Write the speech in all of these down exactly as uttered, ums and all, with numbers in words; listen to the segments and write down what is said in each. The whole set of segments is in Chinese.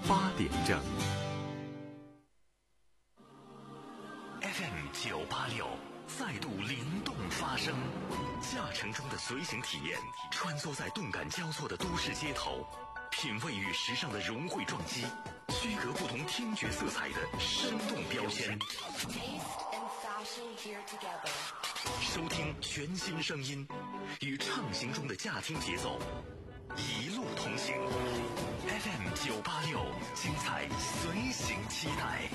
八点整。F M 九八六再度灵动发声，驾乘中的随行体验，穿梭在动感交错的都市街头，品味与时尚的融汇撞击，区隔不同听觉色彩的生动标签。收听全新声音，与畅行中的驾听节奏，一路同行。F M 九八六，精彩随行期待。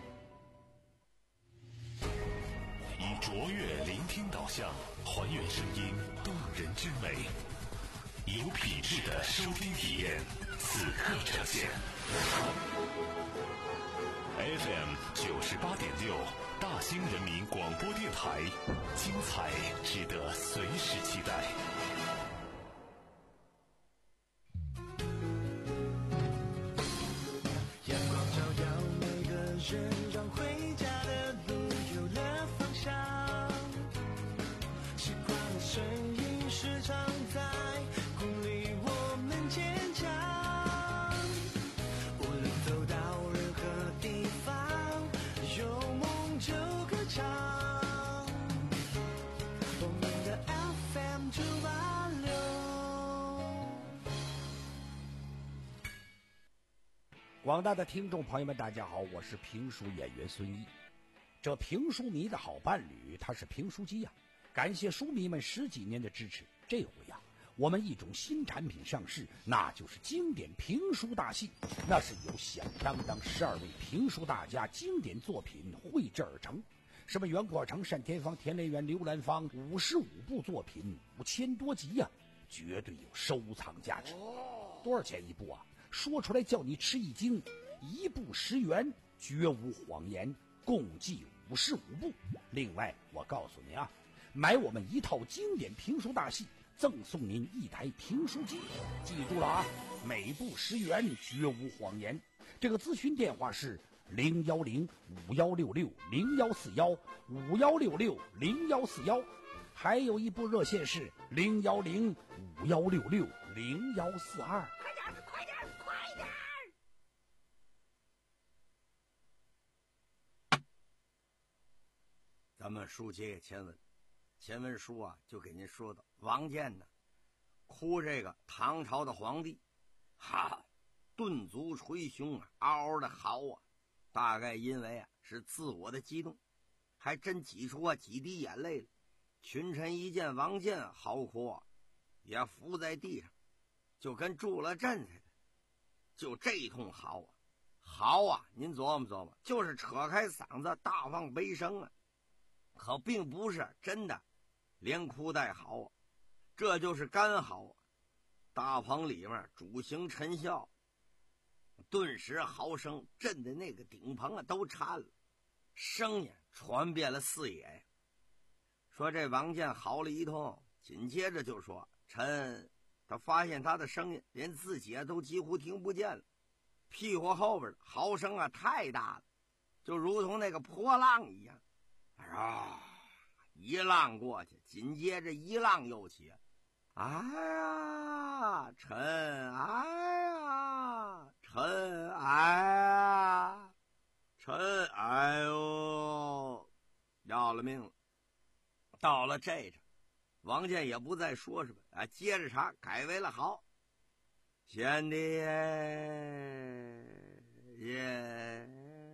以卓越聆听导向，还原声音动人之美，有品质的收听体验，此刻呈现。F M 九十八点六，大兴人民广播电台，精彩值得随时期待。 阳光照耀每个人，让回家的路有了方向。习惯的声音时常在鼓励我们坚强。无论走到任何地方，有梦就歌唱。我们的 F M 九八六。 广大的听众朋友们，大家好，我是评书演员孙一。这评书迷的好伴侣，他是评书机呀、啊。感谢书迷们十几年的支持，这回呀、啊，我们一种新产品上市，那就是经典评书大戏。那是由响当当十二位评书大家经典作品绘制而成，什么袁国成、单田芳、田连元、刘兰芳，五十五部作品，五千多集呀、啊，绝对有收藏价值。多少钱一部啊？说出来叫你吃一惊，一部十元，绝无谎言，共计五十五部。另外我告诉你啊，买我们一套经典评书大戏，赠送您一台评书机。记住了啊，每部十元，绝无谎言。这个咨询电话是零幺零五幺六六零幺四幺五幺六六零幺四幺，还有一部热线是零幺零五幺六六零幺四二。快点，快点，快点！ 咱们书接前文，前文书啊就给您说到王建呢，哭这个唐朝的皇帝，哈，顿足捶胸啊，嗷嗷的嚎啊，大概因为啊是自我的激动，还真挤出啊几滴眼泪了。群臣一见王建嚎哭啊，也伏在地上，就跟住了阵似的，就这通嚎啊，嚎啊，您琢磨琢磨，就是扯开嗓子大放悲声啊。可并不是真的连哭带嚎啊，这就是干嚎啊。大棚里面主行陈笑，顿时嚎声震得那个顶棚啊都颤了，声音传遍了四野呀。说这王建嚎了一通，紧接着就说臣他发现他的声音连自己啊都几乎听不见了，屁股后边的嚎声啊太大了，就如同那个波浪一样啊，一浪过去，紧接着一浪又起，哎呀，臣哎呀，臣哎呀，臣哎呦，要了命了。到了这阵，王建也不再说什么啊，接着茬改为了好，贤弟耶。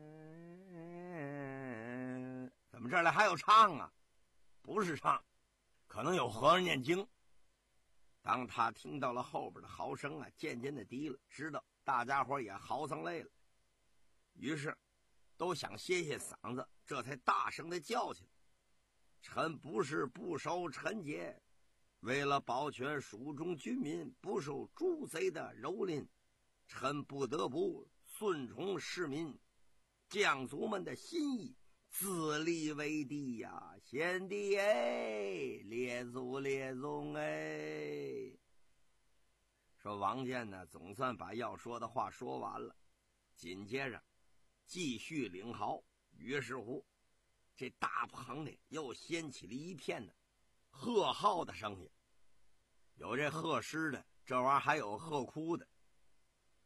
怎么这里还有唱啊？不是唱，可能有和尚念经。当他听到了后边的嚎声啊，渐渐的低了，知道大家伙也嚎成累了，于是都想歇歇嗓子，这才大声的叫起来：臣不是不守臣节，为了保全蜀中军民不受诸贼的蹂躏，臣不得不顺从市民将卒们的心意，自立为帝呀，贤弟哎，列祖列宗哎。说王建呢，总算把要说的话说完了，紧接着继续领嚎。于是乎，这大棚里又掀起了一片的喝号的声音，有这喝诗的，这玩意儿还有喝哭的。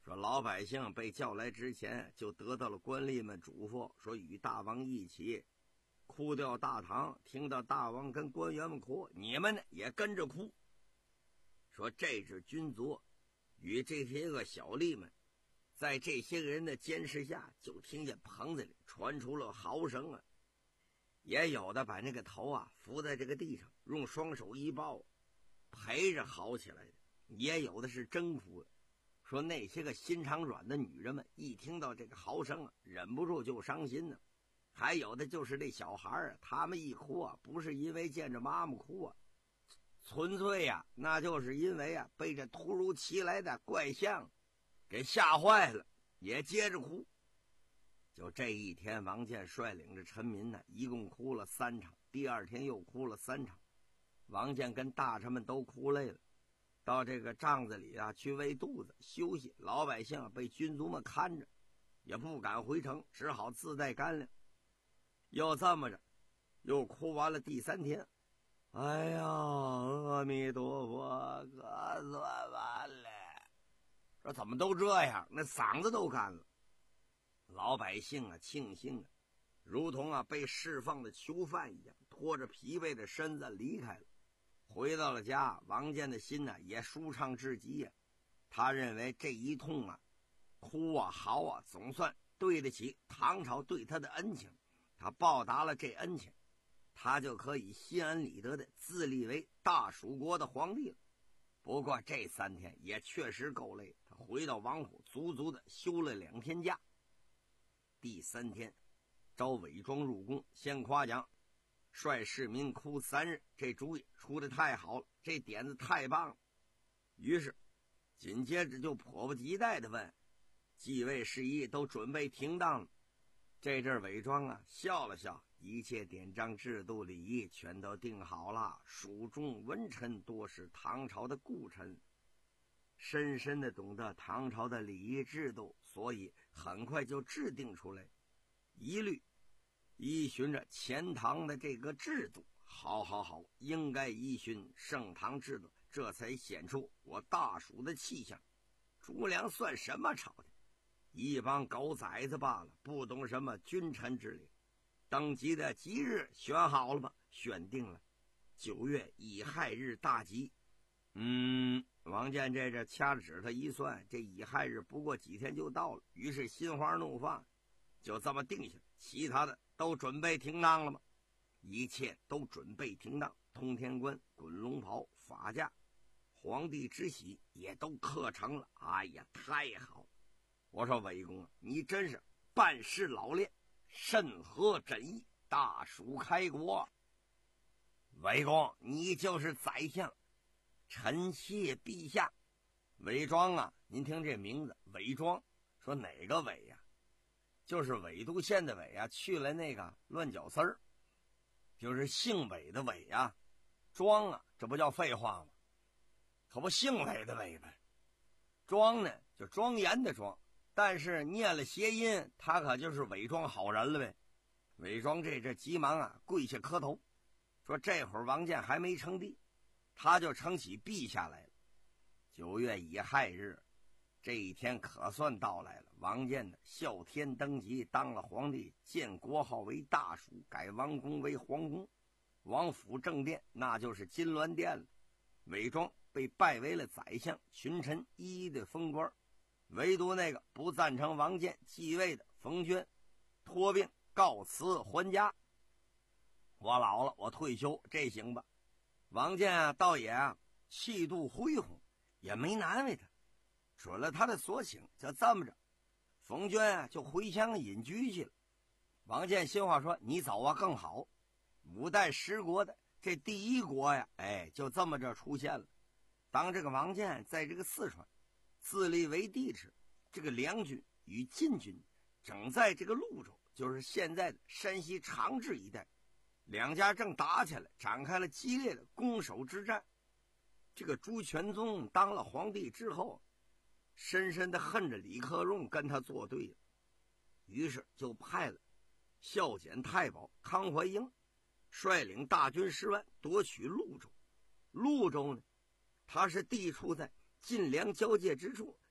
说老百姓被叫来之前，就得到了官吏们嘱咐，说与大王一起哭掉大唐。听到大王跟官员们哭，你们呢也跟着哭。说这支军卒与这些个小吏们，在这些个人的监视下，就听见棚子里传出了嚎声啊！也有的把那个头啊伏在这个地上，用双手一抱，陪着嚎起来的；也有的是真哭了。说那些个心肠软的女人们，一听到这个嚎声啊，忍不住就伤心呢。还有的就是这小孩啊，他们一哭啊，不是因为见着妈妈哭啊，纯粹呀、啊，那就是因为啊，被这突如其来的怪象给吓坏了，也接着哭。就这一天，王建率领着臣民呢，一共哭了三场，第二天又哭了三场。王建跟大臣们都哭累了，到这个帐子里啊去喂肚子休息。老百姓、啊、被军卒们看着，也不敢回城，只好自带干粮。又这么着，又哭完了第三天。哎呀，阿弥陀佛，可算完了。说怎么都这样，那嗓子都干了。老百姓啊庆幸啊，如同啊被释放的囚犯一样，拖着疲惫的身子离开了。回到了家，王建的心呢、啊、也舒畅至极呀、啊。他认为这一通啊哭啊嚎啊，总算对得起唐朝对他的恩情。他报答了这恩情，他就可以心安理得的自立为大蜀国的皇帝了。不过这三天也确实够累，他回到王府足足的休了两天假。第三天，招伪装入宫，先夸奖率市民哭三日，这主意出得太好了，这点子太棒了。于是紧接着就迫不及待地问，继位事宜都准备停当了。这阵伪装啊笑了笑，一切典章制度礼仪全都定好了，蜀中文臣多是唐朝的故臣，深深的懂得唐朝的礼仪制度，所以很快就制定出来，一律依循着前唐的这个制度。好好好，应该依循盛唐制度，这才显出我大蜀的气象。朱良算什么朝廷？一帮狗崽子罢了，不懂什么君臣之礼。登基的吉日选好了吗？选定了，九月乙亥日大吉。嗯，王建这这掐着指头一算，这乙亥日不过几天就到了，于是心花怒放，就这么定下来。其他的都准备停当了吗？一切都准备停当，通天冠、滚龙袍、法驾，皇帝之喜也都刻成了。哎呀，太好了！我说韦公啊，你真是办事老练，甚合朕意，大蜀开国。韦公，你就是宰相，臣谢陛下。韦庄啊，您听这名字，韦庄，说哪个韦呀、啊？就是纬都县的纬啊，去了那个乱脚丝儿，就是姓韦的韦啊。庄啊，这不叫废话吗？可不姓韦的韦呗。庄呢，就庄严的庄。但是念了谐音，他可就是伪装好人了呗。伪装这这急忙啊跪下磕头，说这会儿王建还没称帝，他就称起陛下来了。九月乙亥日，这一天可算到来了。王建的孝天登基，当了皇帝，建国号为大蜀，改王宫为皇宫，王府正殿那就是金銮殿了。伪装被拜为了宰相，群臣一一的封官。唯独那个不赞成王建继位的冯娟托病告辞还家。我老了，我退休，这行吧。王建啊倒也啊气度恢宏，也没难为他，准了他的所请。就这么着，冯娟啊就回乡隐居去了。王建心话说，你走啊更好，五代十国的这第一国呀，哎，就这么着出现了。当这个王建在这个四川自立为帝时，这个梁军与晋军正在这个潞州，就是现在的山西长治一带，两家正打起来，展开了激烈的攻守之战。这个朱全宗当了皇帝之后，深深的恨着李克用跟他作对了，于是就派了孝简太保康怀英率领大军十万夺取潞州。潞州呢，它是地处在晋梁交界之处，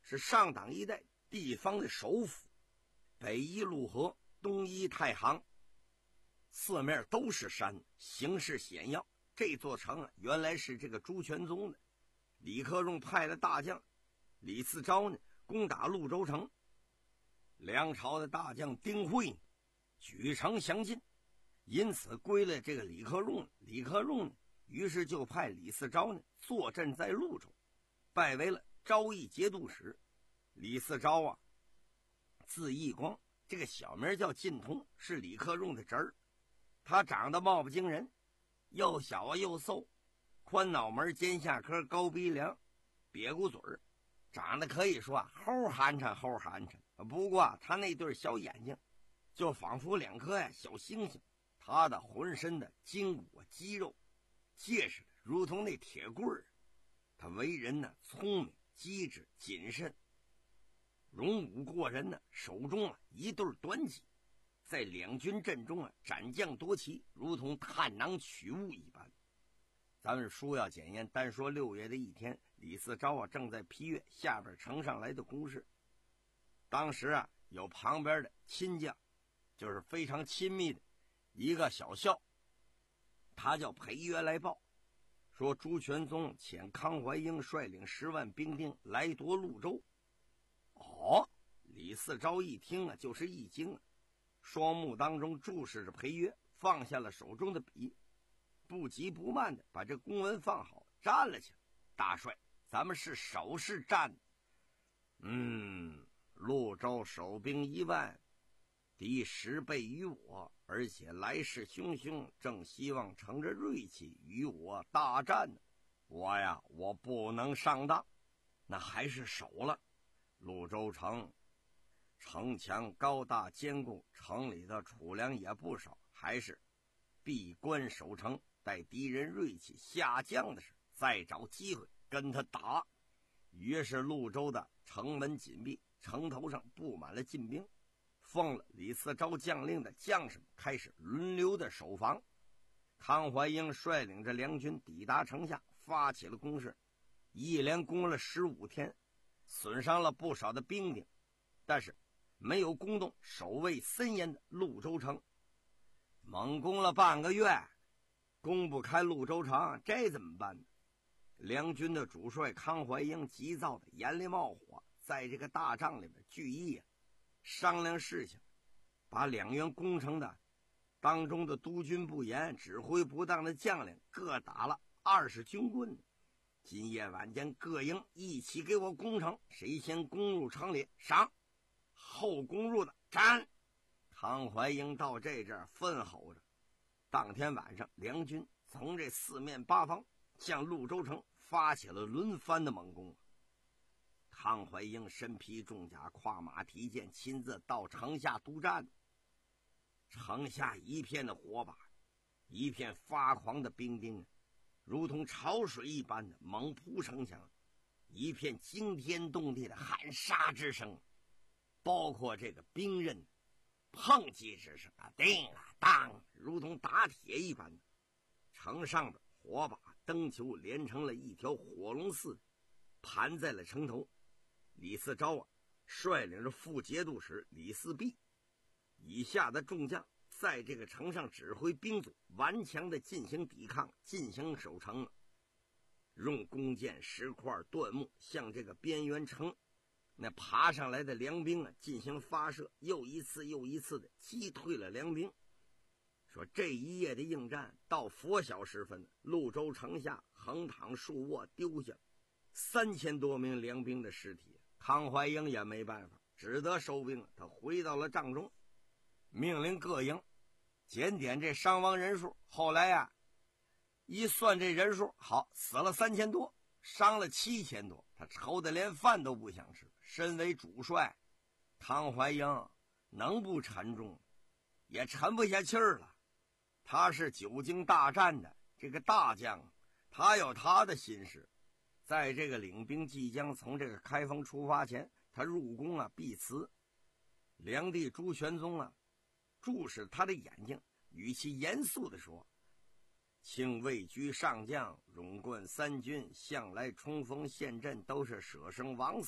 是上党一带地方的首府，北依陆河，东依太行，四面都是山，形势险要。这座城啊，原来是这个朱全宗的。李克用派了大将李嗣昭呢，攻打潞州城。梁朝的大将丁惠呢，举城相进，因此归了这个李克用。李克用呢，于是就派李嗣昭呢坐镇在潞州，拜为了昭义节度使。李嗣昭啊，字义光，这个小名叫晋通，是李克用的侄儿。他长得貌不惊人，又小啊又瘦，宽脑门，尖下颏，高鼻梁，瘪骨嘴儿，长得可以说啊齁寒碜齁寒碜。不过他那对小眼睛就仿佛两颗呀小星星，他的浑身的筋骨啊肌肉结实的如同那铁棍儿。他为人呢聪明机智谨慎，勇武过人呢，手中啊一对短戟，在两军阵中啊斩将夺旗，如同探囊取物一般。咱们书要简言，单说六月的一天，李嗣昭啊正在批阅下边呈上来的公事。当时啊有旁边的亲将，就是非常亲密的一个小校，他叫裴约来报，说朱全宗遣康怀英率领十万兵丁来夺潞州。哦，李嗣昭一听啊就是一惊啊，双目当中注视着裴约，放下了手中的笔，不急不慢的把这公文放好，站了起来。大帅，咱们是守是战？嗯，潞州守兵一万，敌十倍于我，而且来势汹汹，正希望乘着锐气与我大战呢。我呀，我不能上当，那还是守了。潞州城城墙高大坚固，城里的储粮也不少，还是闭关守城，待敌人锐气下降的时，再找机会跟他打。于是潞州的城门紧闭，城头上布满了禁兵，奉了李嗣昭将令的将士们开始轮流的守防。康怀英率领着梁军抵达城下，发起了攻势，一连攻了十五天，损伤了不少的兵丁，但是没有攻动守卫森严的潞州城。猛攻了半个月，攻不开潞州城，这怎么办呢？梁军的主帅康怀英急躁的眼里冒火，在这个大帐里面聚议啊，商量事情，把两员攻城的当中的督军不严、指挥不当的将领各打了二十军棍。今夜晚间各营一起给我攻城，谁先攻入城里赏，后攻入的斩。康怀英到这阵愤吼着。当天晚上，梁军从这四面八方向潞州城发起了轮番的猛攻。康怀英身披重甲，跨马提剑，亲自到城下督战。城下一片的火把，一片发狂的兵丁，如同潮水一般的猛扑城墙，一片惊天动地的喊杀之声，包括这个兵刃碰击之声啊，叮啊当，如同打铁一般的。城上的火把灯球连成了一条火龙似的，盘在了城头。李嗣昭啊，率领着副节度使李嗣弼以下的众将，在这个城上指挥兵组顽强的进行抵抗，进行守城，用弓箭、石块、断木向这个边缘城那爬上来的梁兵啊进行发射，又一次又一次的击退了梁兵。说这一夜的应战到拂晓时分，潞州城下横躺竖卧，丢下三千多名梁兵的尸体。康怀英也没办法，只得收兵了。他回到了帐中，命令各营检点这伤亡人数。后来呀、啊，一算这人数，好，死了三千多，伤了七千多，他愁得连饭都不想吃。身为主帅，康怀英能不沉重？也沉不下气儿了。他是久经大战的这个大将，他有他的心事。在这个领兵即将从这个开封出发前，他入宫啊避辞。梁帝朱全宗啊注视他的眼睛，语气严肃地说：请位居上将，荣冠三军，向来冲锋陷阵都是舍生枉死的，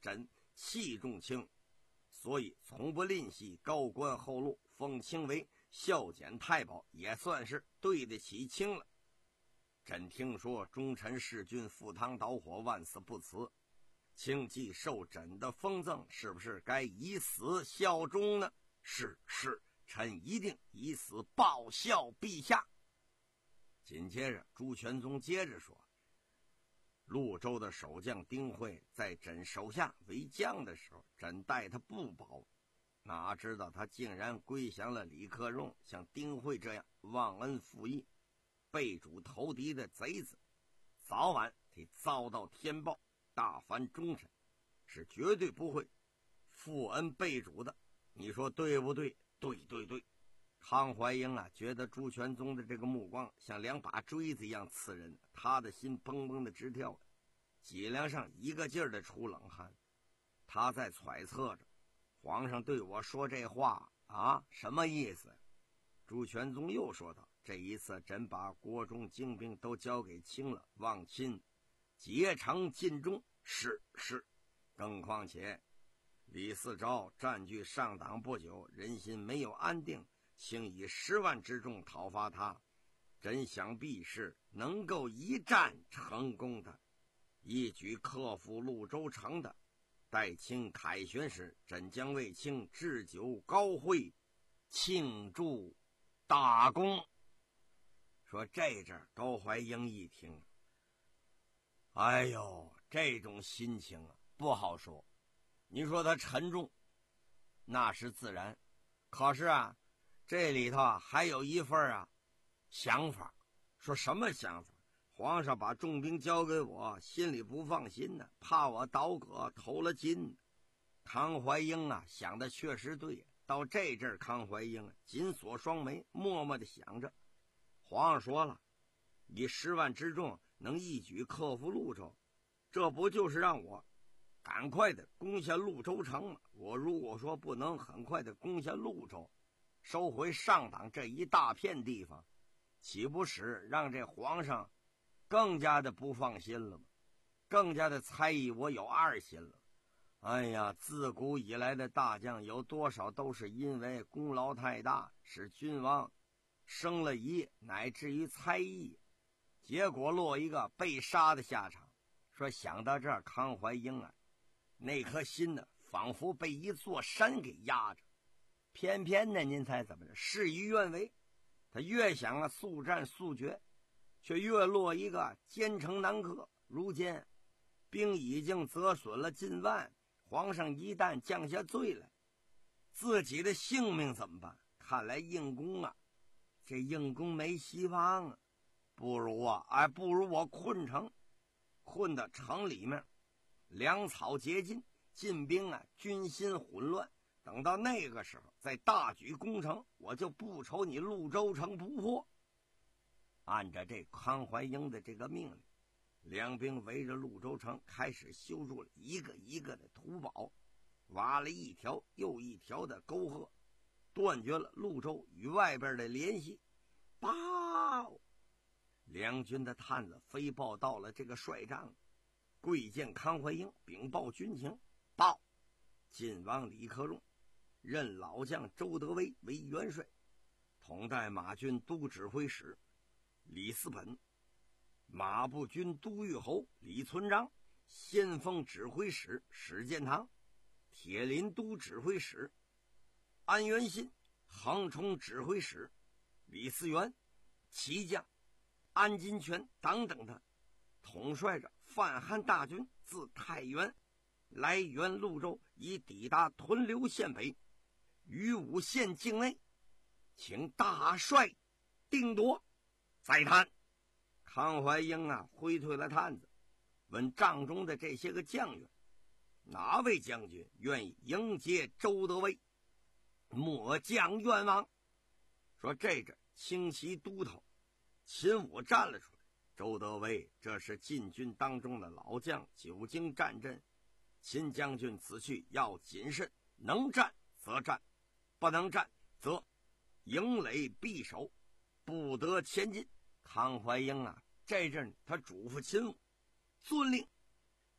朕器重卿，所以从不吝惜高官厚禄，封卿为孝检太保，也算是对得起卿了。朕听说忠臣弑君，赴汤蹈火，万死不辞，卿既受朕的封赠，是不是该以死效忠呢？是是，臣一定以死报效陛下。紧接着朱全宗接着说，潞州的守将丁会在朕手下为将的时候，朕待他不薄，哪知道他竟然归降了李克用，像丁会这样忘恩负义、背主投敌的贼子，早晚得遭到天报。大凡忠臣是绝对不会负恩背主的，你说对不对？对对对。康怀英啊，觉得朱全宗的这个目光像两把锥子一样刺人，他的心砰砰的直跳，脊梁上一个劲儿的出冷汗。他在揣测着，皇上对我说这话啊，什么意思？朱全宗又说道，这一次朕把国中精兵都交给卿了，望亲竭诚尽忠。是是，更况且李嗣昭占据上党不久，人心没有安定，请以十万之众讨伐他，朕想必是能够一战成功的，一举克服潞州城的。待卿凯旋时，朕将为卿置酒高会，庆祝大功。说这阵高怀英一听，哎呦，这种心情啊不好说。你说他沉重，那是自然，可是啊，这里头啊还有一份啊想法。说什么想法？皇上把重兵交给我，心里不放心呢，怕我倒戈投了金。康怀英啊想的确实对，到这阵康怀英啊紧锁双眉，默默的想着，皇上说了，以十万之众能一举克服潞州，这不就是让我赶快的攻下潞州城吗？我如果说不能很快的攻下潞州，收回上党这一大片地方，岂不使让这皇上更加的不放心了吗？更加的猜疑我有二心了。哎呀，自古以来的大将有多少都是因为功劳太大，使君王生了疑，乃至于猜疑，结果落一个被杀的下场。说想到这儿，康怀英啊那颗心呢仿佛被一座山给压着，偏偏呢您猜怎么着，事与愿违。他越想啊速战速决，却越落一个坚城难克。如今兵已经折损了近万，皇上一旦降下罪来，自己的性命怎么办？看来硬攻啊，这硬攻没希望啊。不如啊，哎，不如我困城，困到城里面，粮草竭尽，进兵啊，军心混乱。等到那个时候，再大举攻城，我就不愁你潞州城不破。按照这康怀英的这个命令，两兵围着潞州城开始修筑了一个一个的土堡，挖了一条又一条的沟壑，断绝了潞州与外边的联系。报！两军的探子飞报到了这个帅帐，跪见康怀英，禀报军情。报：晋王李克用任老将周德威为元帅，统带马军都指挥使李嗣本，马步军都御侯李存璋，先锋指挥使史建堂，铁林都指挥使安元信，横冲指挥使李嗣源，骑将安金泉等等的，统帅着范汉大军自太原来援潞州，已抵达屯留县北于武县境内，请大帅定夺。再谈。康怀英啊挥退了探子，问帐中的这些个将员，哪位将军愿意迎接周德威？末将愿望。说这阵轻骑都头秦武站了出来，周德威这是晋军当中的老将，久经战阵，秦将军此去要谨慎，能战则战，不能战则营垒必守，不得前进。康怀英啊这阵他嘱咐秦武，遵令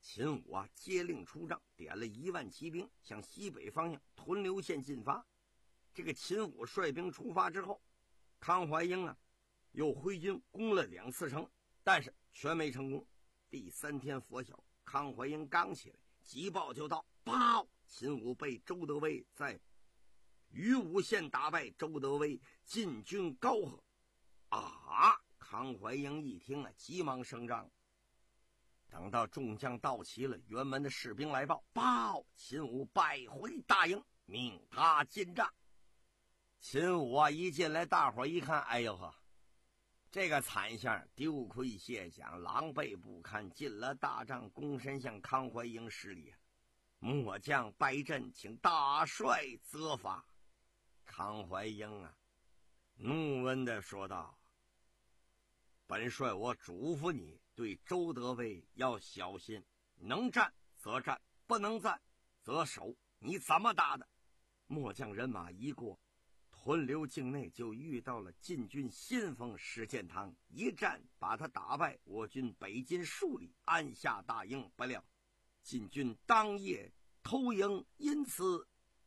秦武啊，接令出帐，点了一万骑兵向西北方向屯留县进发。这个秦武率兵出发之后，康怀英啊，又挥军攻了两次城，但是全没成功。第三天拂晓，康怀英刚起来，急报就到：报！秦武被周德威在于武县打败，周德威进军高河。啊！康怀英一听啊，急忙升帐。等到众将到齐了，辕门的士兵来报：报！秦武败回大营，命他进帐。秦武啊，一进来，大伙一看，哎呦呵，这个惨相，丢盔卸甲，狼狈不堪，进了大帐，躬身向康怀英施礼。末将败阵，请大帅责罚。康怀英啊，怒温地说道：本帅我嘱咐你，对周德威要小心，能战则战，不能战则守。你怎么打的？末将人马一过屯留境内，就遇到了晋军先锋石建堂，一战把他打败，我军北进数里，安下大营。不料晋军当夜偷营，因此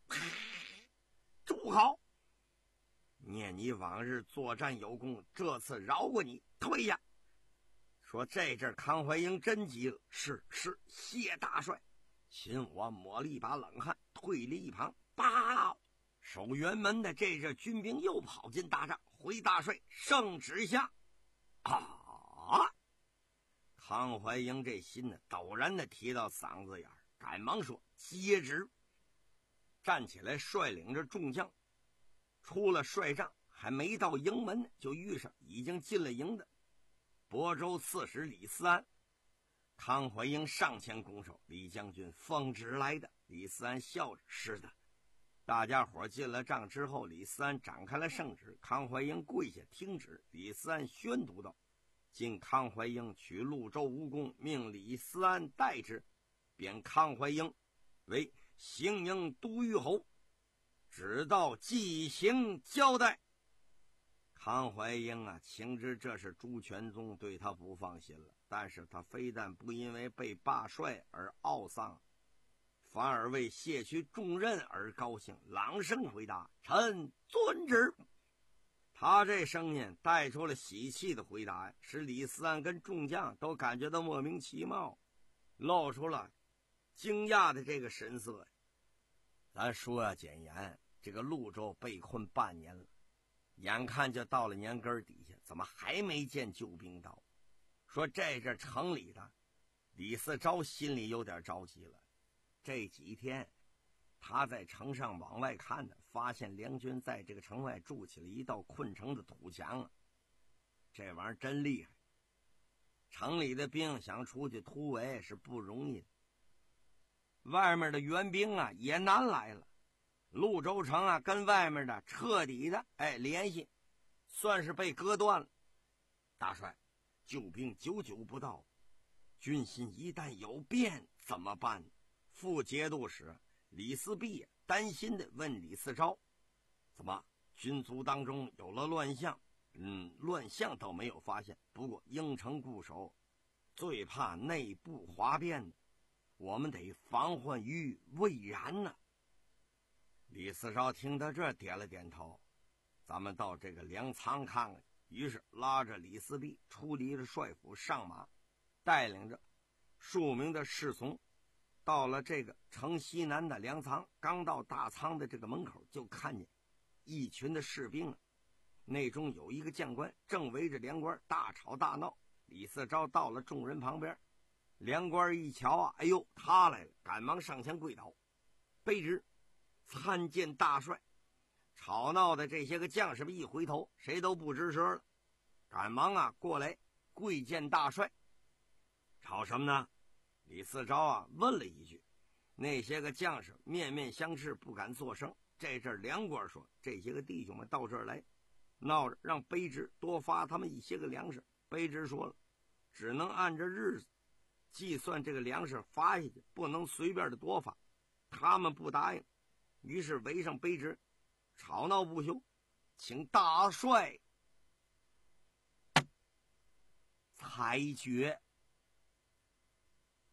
住好。念你往日作战有功，这次饶过你，退呀！说这阵康怀英真急了，是是，谢大帅。秦武抹了一把冷汗，退了一旁。报！守辕门的这阵军兵又跑进大帐，回大帅圣旨下。啊！康怀英这心呢，陡然的提到嗓子眼儿，赶忙说：接旨！站起来，率领着众将出了帅帐，还没到营门呢，就遇上已经进了营的亳州刺史李思安。康怀英上前拱手：李将军奉旨来的。李思安笑着：是的。大家伙进了帐之后，李思安展开了圣旨，康怀英跪下听旨。李思安宣读道：今康怀英取潞州无功，命李思安代之，贬康怀英为行营都虞侯，只道即行交代。康怀英啊，情知这是朱全宗对他不放心了，但是他非但不因为被罢帅而懊丧，反而为卸去重任而高兴，朗声回答：臣遵旨。他这声音带出了喜气的回答，使李思安跟众将都感觉到莫名其妙，露出了惊讶的这个神色。咱说啊，简言，这个潞州被困半年了，眼看就到了年根底下，怎么还没见救兵到？说这这城里的李嗣昭心里有点着急了。这几天他在城上往外看呢，发现梁军在这个城外筑起了一道困城的土墙啊，这玩意儿真厉害。城里的兵想出去突围是不容易的，外面的援兵啊也难来了。潞州城啊跟外面的彻底的哎联系，算是被割断了。大帅，救兵久久不到，军心一旦有变怎么办？副节度使李思弼担心地问李嗣昭：怎么军卒当中有了乱象？嗯，乱象倒没有发现，不过应城固守，最怕内部哗变，我们得防患于未然呢。李嗣昭听到这点了点头：咱们到这个粮仓看看。于是拉着李思弼出离了帅府，上马，带领着数名的侍从到了这个城西南的粮仓。刚到大仓的这个门口，就看见一群的士兵啊，内中有一个将官正围着粮官大吵大闹。李嗣昭到了众人旁边，粮官一瞧啊，哎呦，他来了，赶忙上前跪倒：卑职参见大帅。吵闹的这些个将士们一回头，谁都不吱声了，赶忙啊过来跪见大帅。吵什么呢？李嗣昭啊问了一句。那些个将士面面相视，不敢作声。这阵粮官说：这些个弟兄们到这儿来闹着，让卑职多发他们一些个粮食。卑职说了，只能按着日子计算这个粮食发下去，不能随便的多发。他们不答应，于是围上卑职，吵闹不休，请大帅裁决。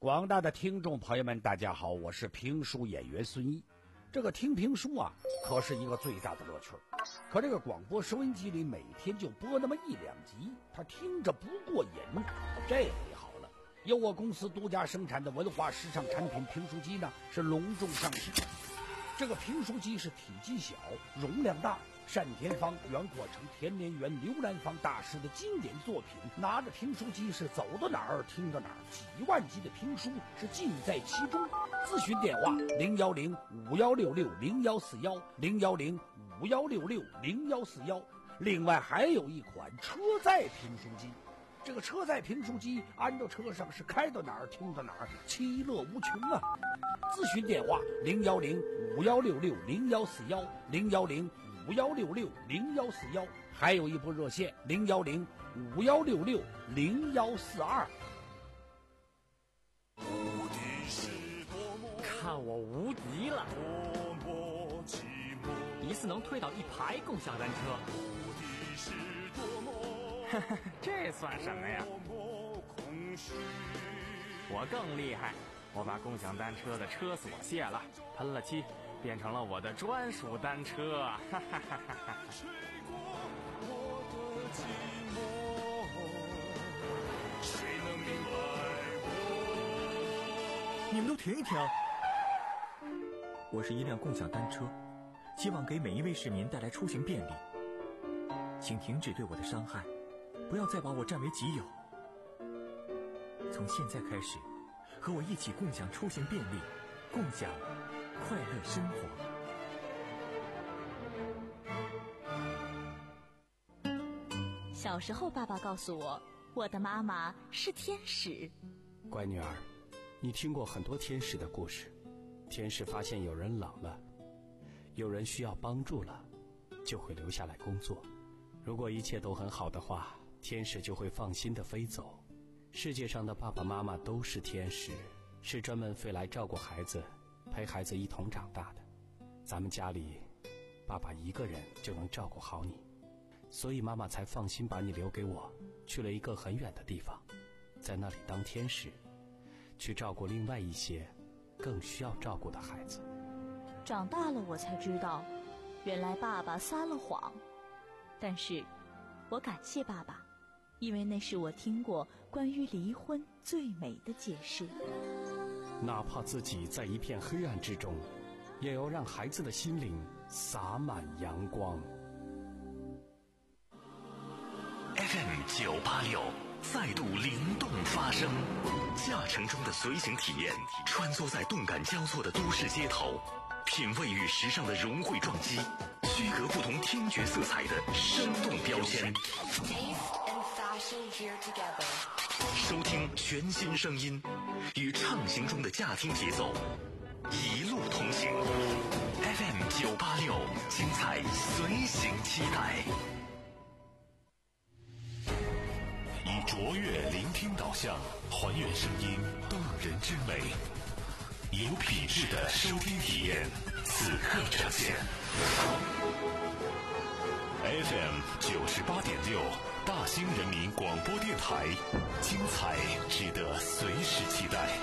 广大的听众朋友们，大家好，我是评书演员孙一。这个听评书啊，可是一个最大的乐趣。可这个广播收音机里每天就播那么一两集，他听着不过瘾。这回好了，由我公司独家生产的文化时尚产品评书机呢，是隆重上市。这个评书机是体积小，容量大，单田芳、袁阔成、田连元、刘兰芳大师的经典作品，拿着评书机是走到哪儿听到哪儿，几万集的评书是尽在其中。咨询电话零幺零五幺六六零幺四幺零幺零五幺六六零幺四幺。另外还有一款车载评书机，这个车载评书机安到车上是开到哪儿听到哪儿，其乐无穷啊！咨询电话零幺零五幺六六零幺四幺零幺零五幺六六零幺四幺，还有一部热线零幺零五幺六六零幺四二。 看我无敌了！一次能推倒一排共享单车，这算什么呀？我更厉害，我把共享单车的车锁卸了，喷了漆，变成了我的专属单车。哈哈哈哈哈！ 你们都停一停！我是一辆共享单车，希望给每一位市民带来出行便利。请停止对我的伤害，不要再把我占为己有。从现在开始，和我一起共享出行便利，共享快乐生活。小时候，爸爸告诉我，我的妈妈是天使。 乖女儿，你听过很多天使的故事。天使发现有人老了，有人需要帮助了，就会留下来工作。如果一切都很好的话，天使就会放心地飞走。世界上的爸爸妈妈都是天使，是专门飞来照顾孩子，陪孩子一同长大的。咱们家里，爸爸一个人就能照顾好你，所以妈妈才放心把你留给我，去了一个很远的地方，在那里当天使，去照顾另外一些更需要照顾的孩子。 长大了我才知道，原来爸爸撒了谎。但是我感谢爸爸，因为那是我听过关于离婚最美的解释。 哪怕自己在一片黑暗之中，也要让孩子的心灵洒满阳光。 F M 九八六再度灵动发声，驾乘中的随行体验，穿梭在动感交错的都市街头，品味与时尚的融汇撞击，区隔不同听觉色彩的生动标签。收听全新声音，与畅行中的驾听节奏，一路同行。F M 九八六，精彩随行期待。 以卓越聆听导向，还原声音动人之美，有品质的收听体验，此刻呈现。F M 九十八点六，大兴人民广播电台，精彩值得随时期待。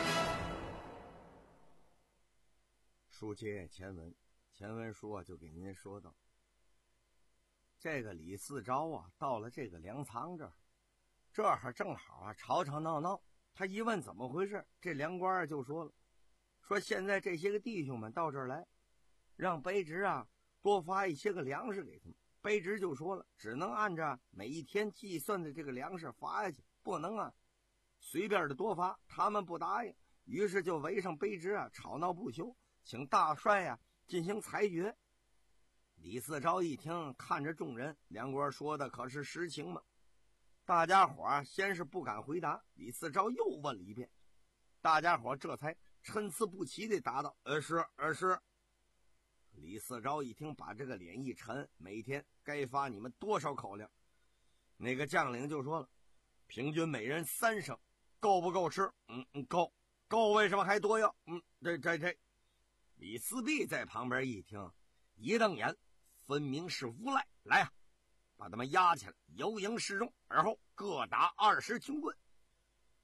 书接前文，前文书啊就给您说到，这个李四昭啊，到了这个粮仓这儿。 这会儿正好啊，吵吵闹闹。他一问怎么回事，这粮官就说了：“说现在这些个弟兄们到这儿来，让卑职啊多发一些个粮食给他们。”卑职就说了，只能按照每一天计算的这个粮食发下去，不能啊随便的多发。他们不答应，于是就围上卑职啊，吵闹不休，请大帅啊进行裁决。李四昭一听，看着众人，粮官说的可是实情吗？ 大家伙儿先是不敢回答，李四昭又问了一遍，大家伙儿这才参差不齐地答道：“呃是，呃是。”李四昭一听，把这个脸一沉，每天该发你们多少口粮？那个将领就说了：“平均每人三升，够不够吃？”“嗯嗯，够，够，为什么还多要？”“嗯，这这这。”李四弼在旁边一听，一瞪眼，分明是无赖，来呀！ 把他们押起来，游营示众，而后各打二十穷棍。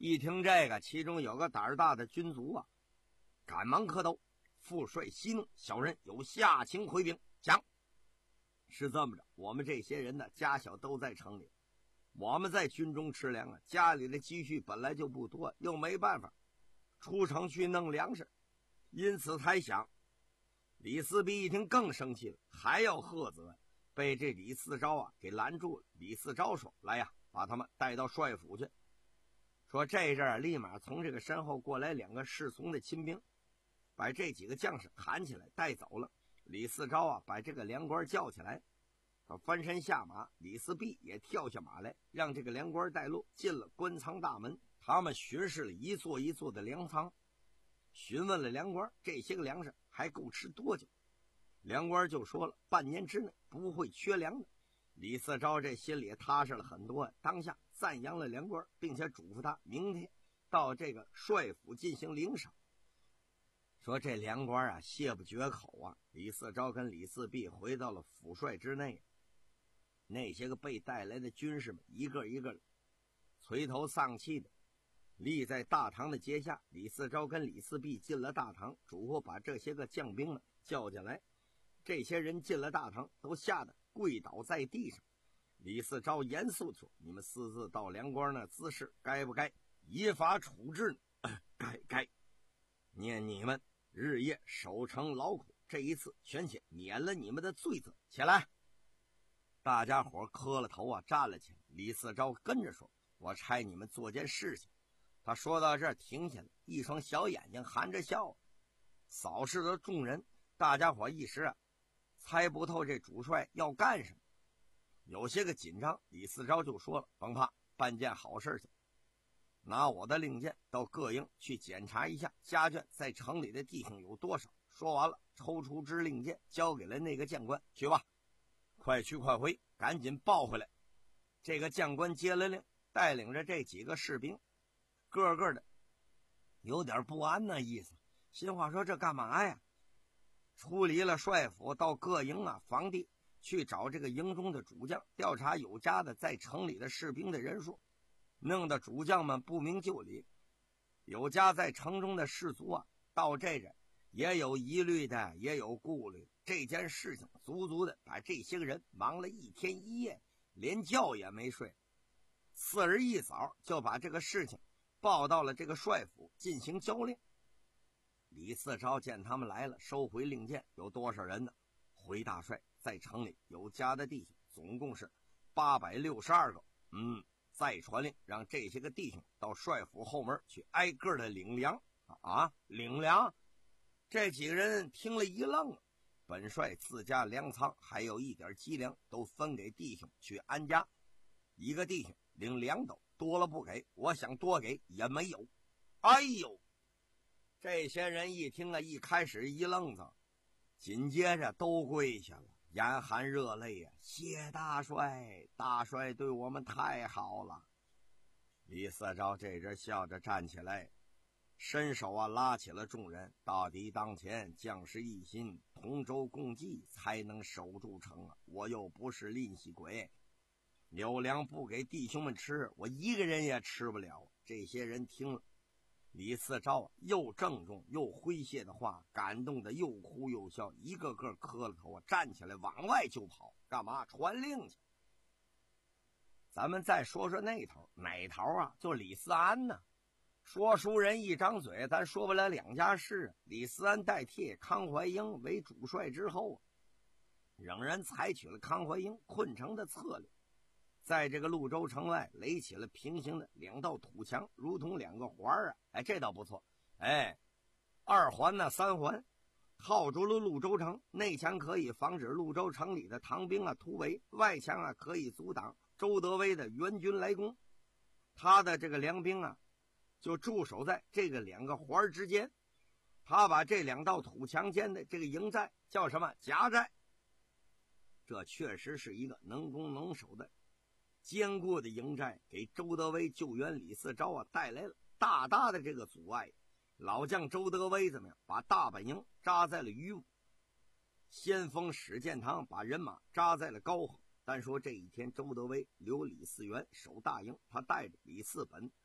一听这个，其中有个胆儿大的军卒啊，赶忙磕头：“副帅息怒，小人有下情回禀。讲，是这么着，我们这些人呢，家小都在城里，我们在军中吃粮啊，家里的积蓄本来就不多，又没办法出城去弄粮食，因此才想。”李四弼一听更生气了，还要喝责，被这李四昭啊给拦住了。李四昭说：“来呀，把他们带到帅府去。”说这阵儿立马从这个身后过来两个侍从的亲兵，把这几个将士喊起来带走了。李四昭啊把这个粮官叫起来，他翻身下马，李四弼也跳下马来，让这个粮官带路进了官仓大门。他们巡视了一座一座的粮仓，询问了粮官这些个粮食还够吃多久。粮官就说了，半年之内不会缺粮的。李四昭这心里踏实了很多，当下赞扬了粮官，并且嘱咐他明天到这个帅府进行领赏。说这粮官啊谢不绝口啊。李四昭跟李四弼回到了府帅之内，那些个被带来的军士们一个一个垂头丧气的立在大堂的阶下。李四昭跟李四弼进了大堂，嘱咐把这些个将兵们叫进来。这些人进了大堂，都吓得跪倒在地上。李四昭严肃地说：“你们私自到粮官那滋事，该不该依法处置呢？”该该，念你们日夜守城劳苦，这一次全且免了你们的罪责。起来！大家伙磕了头啊，站了起来。李四昭跟着说：“我差你们做件事情。”他说到这儿停下来，一双小眼睛含着笑，扫视着众人。大家伙一时啊猜不透这主帅要干什么，有些个紧张。李四昭就说了：“甭怕，办件好事去。拿我的令箭到各营去检查一下家眷在城里的弟兄有多少。”说完了，抽出支令箭交给了那个将官：“去吧，快去快回，赶紧报回来。”这个将官接了令，带领着这几个士兵，个个的有点不安那意思，心话说这干嘛呀？出离了帅府，到各营啊房地去找这个营中的主将，调查有家的在城里的士兵的人数，弄得主将们不明就里。有家在城中的士卒啊，到这人也有疑虑的，也有顾虑。这件事情足足的把这些个人忙了一天一夜，连觉也没睡。次日一早就把这个事情报到了这个帅府进行交令。李四昭见他们来了，收回令箭。有多少人呢？回大帅，在城里有家的弟兄总共是八百六十二个。嗯，再传令让这些个弟兄到帅府后门去挨个的领粮。啊，领粮？这几个人听了一愣。本帅自家粮仓还有一点积粮，都分给弟兄去安家，一个弟兄领两斗，多了不给，我想多给也没有。哎呦！这些人一听啊，一开始一愣子，紧接着都跪下了，眼含热泪呀、啊！谢大帅，大帅对我们太好了。李四昭这阵笑着站起来，伸手啊拉起了众人。大敌当前，将士一心，同舟共济，才能守住城啊！我又不是吝惜鬼，有粮不给弟兄们吃，我一个人也吃不了。这些人听了李四昭啊又郑重又诙谐的话，感动的又哭又笑，一个个磕了头啊，站起来往外就跑。干嘛？传令去。咱们再说说那头，哪头啊？就李思安呢。说书人一张嘴，咱说不了两家事。李思安代替康怀英为主帅之后啊，仍然采取了康怀英困城的策略，在这个潞州城外垒起了平行的两道土墙，如同两个环啊！哎，这倒不错。哎，二环呢，三环，套住了潞州城。内墙可以防止潞州城里的唐兵啊突围，外墙啊可以阻挡周德威的援军来攻。他的这个粮兵啊，就驻守在这个两个环之间。他把这两道土墙间的这个营寨叫什么？夹寨。这确实是一个能攻能守的坚固的营寨，给周德威救援李四昭啊带来了大大的这个阻碍。老将周德威怎么样？把大本营扎在了榆武，先锋史建堂把人马扎在了高衡。单说这一天，周德威留李四元守大营，他带着李四本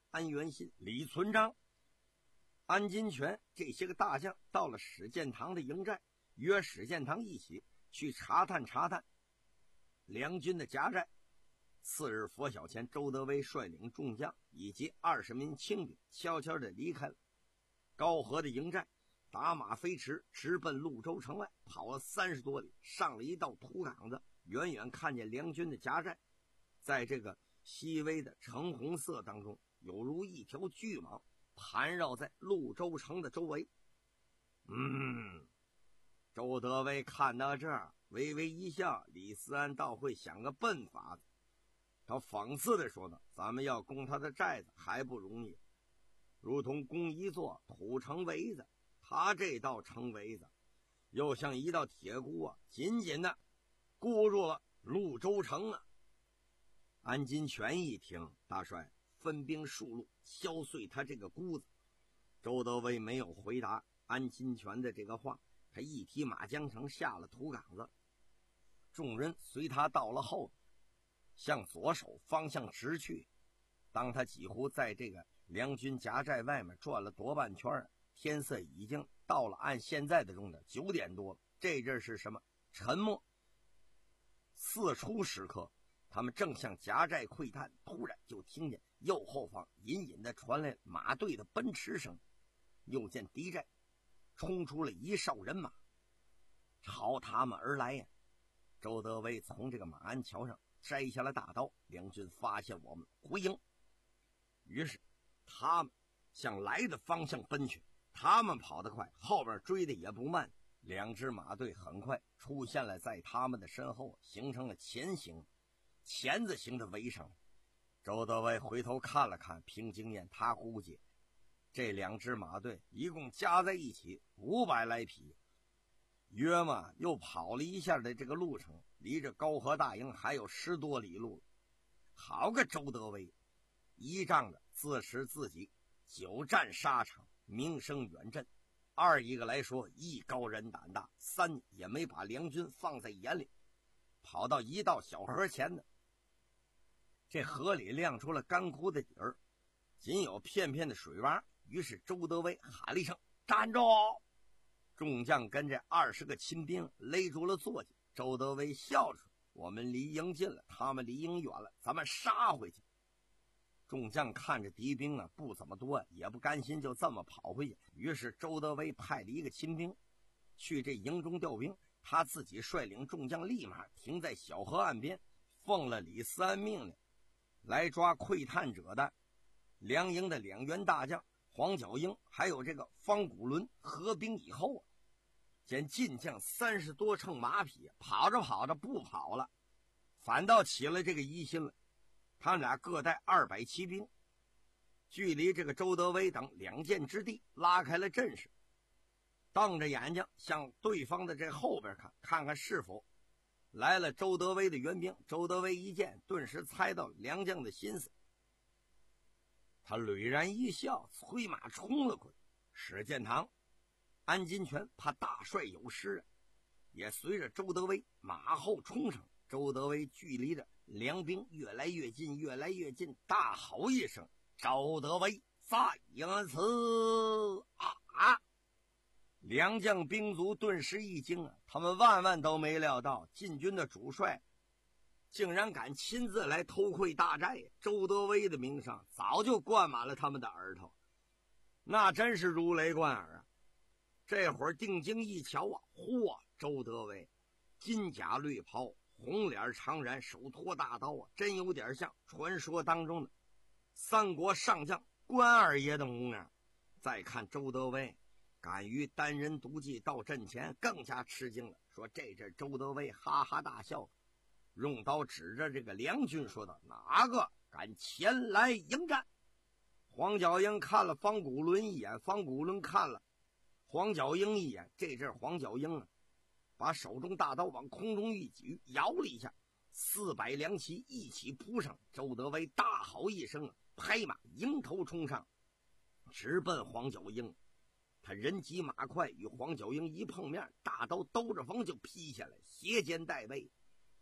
安元信、李存璋、安金泉这些个大将到了史建堂的营寨，约史建堂一起去查探查探梁军的夹寨。次日拂晓前，周德威率领众将以及二十名清兵悄悄地离开了高河的营寨，打马飞驰，直奔潞州城外，跑了三十多里，上了一道土岗子，远远看见梁军的夹寨，在这个细微的橙红色当中，有如一条巨蟒盘绕在潞州城的周围。嗯，周德威看到这儿，微微一笑，李思安倒会想个笨法子。他讽刺地说呢，咱们要攻他的寨子还不容易，如同攻一座土城围子，他这道城围子又像一道铁箍啊，紧紧的箍住了潞州城啊。安金泉一听，大帅分兵数路敲碎他这个箍子。周德威没有回答安金泉的这个话，他一提马缰绳下了土岗子，众人随他到了后，向左手方向直去。当他几乎在这个梁军夹寨外面转了多半圈，天色已经到了按现在的钟点九点多了。这阵是什么？沉默。四出时刻，他们正向夹寨窥探，突然就听见右后方隐隐的传来马队的奔驰声，又见敌寨冲出了一哨人马，朝他们而来呀。周德威从这个马鞍桥上摘下了大刀，梁军发现我们，回营。于是他们向来的方向奔去，他们跑得快，后边追的也不慢，两支马队很快出现了在他们的身后，形成了前行钳子形的围上。周德威回头看了看，凭经验他估计这两支马队一共加在一起五百来匹，约嘛又跑了一下的这个路程，离着高河大营还有十多里路。好个周德威，一仗着自持自己久战沙场，名声远震；二一个来说艺高人胆大，三也没把梁军放在眼里。跑到一道小河前呢，这河里亮出了干枯的底儿，仅有片片的水洼。于是周德威喊了一声：“站住！”众将跟这二十个亲兵勒住了坐骑。周德威笑着说：“我们离营近了，他们离营远了，咱们杀回去。”众将看着敌兵啊不怎么多，也不甘心就这么跑回去。于是周德威派了一个亲兵去这营中调兵，他自己率领众将立马停在小河岸边，奉了李思安命令，来抓窥探者的梁营的两员大将黄角英还有这个方古伦合兵以后啊，见进将三十多乘马匹跑着跑着不跑了，反倒起了这个疑心了。他们俩各带二百骑兵，距离这个周德威等两箭之地拉开了阵势，瞪着眼睛向对方的这后边看，看看是否来了周德威的援兵。周德威一见，顿时猜到梁将的心思，他颓然一笑，催马冲了过去。史建堂、安金泉怕大帅有失啊，也随着周德威马后冲上。周德威距离着梁兵越来越近，越来越近，大吼一声：“周德威在此啊！”梁将兵卒顿时一惊啊，他们万万都没料到晋军的主帅竟然敢亲自来偷窥大寨。周德威的名声早就灌满了他们的耳朵，那真是如雷贯耳啊。这会儿定睛一瞧啊，嚯，周德威金甲绿袍，红脸长髯，手托大刀啊，真有点像传说当中的三国上将关二爷的模样。再看周德威敢于单人独骑到阵前，更加吃惊了，说这阵周德威哈哈大笑，用刀指着这个梁军说道：“哪个敢前来迎战？”黄角英看了方古伦一眼，方古伦看了黄角英一眼。这阵黄角英啊，把手中大刀往空中一举，摇了一下，四百两骑一起扑上。周德威大吼一声，拍马迎头冲上，直奔黄角英。他人急马快，与黄角英一碰面，大刀兜着风就劈下来，斜肩带背。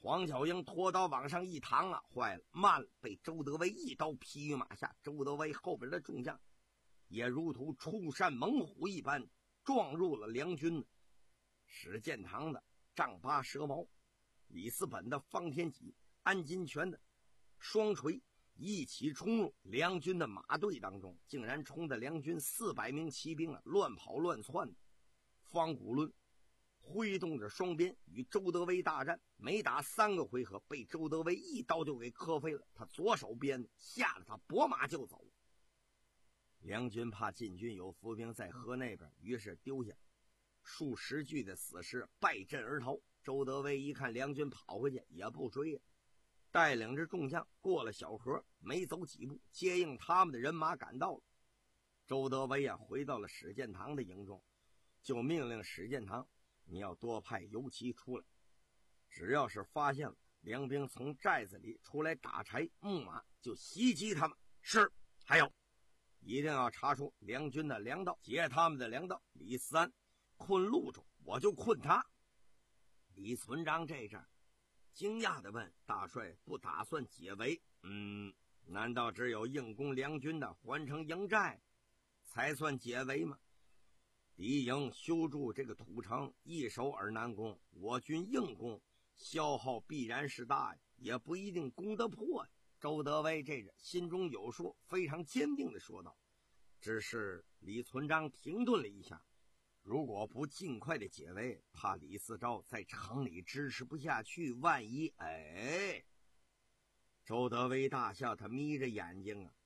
黄小英拖刀往上一躺啊，坏了，慢了，被周德威一刀劈于马下。周德威后边的众将也如同出山猛虎一般撞入了梁军。史建堂的丈八蛇矛，李嗣本的方天戟，安金泉的双锤一起冲入梁军的马队当中，竟然冲的梁军四百名骑兵啊乱跑乱窜的。方古伦挥动着双鞭与周德威大战，没打三个回合，被周德威一刀就给磕飞了。他左手鞭吓得他拨马就走。梁军怕晋军有伏兵在河那边，于是丢下数十具的死尸，败阵而逃。周德威一看梁军跑回去，也不追了，带领着众将过了小河，没走几步，接应他们的人马赶到了。周德威啊，回到了史建堂的营中，就命令史建堂，你要多派游骑出来，只要是发现了梁兵从寨子里出来打柴牧马，就袭击他们。是，还有一定要查出梁军的粮道，劫他们的粮道。李嗣安困陆中，我就困他。李存璋这阵惊讶地问：大帅不打算解围？嗯，难道只有硬攻梁军的环城营寨才算解围吗？敌营修筑这个土城易守而难攻，我军硬攻消耗必然是大，也不一定攻得破。周德威这人心中有数，非常坚定地说道。只是李存璋停顿了一下，如果不尽快的解围，怕李嗣昭在城里支持不下去，万一……哎，周德威大笑，他眯着眼睛啊，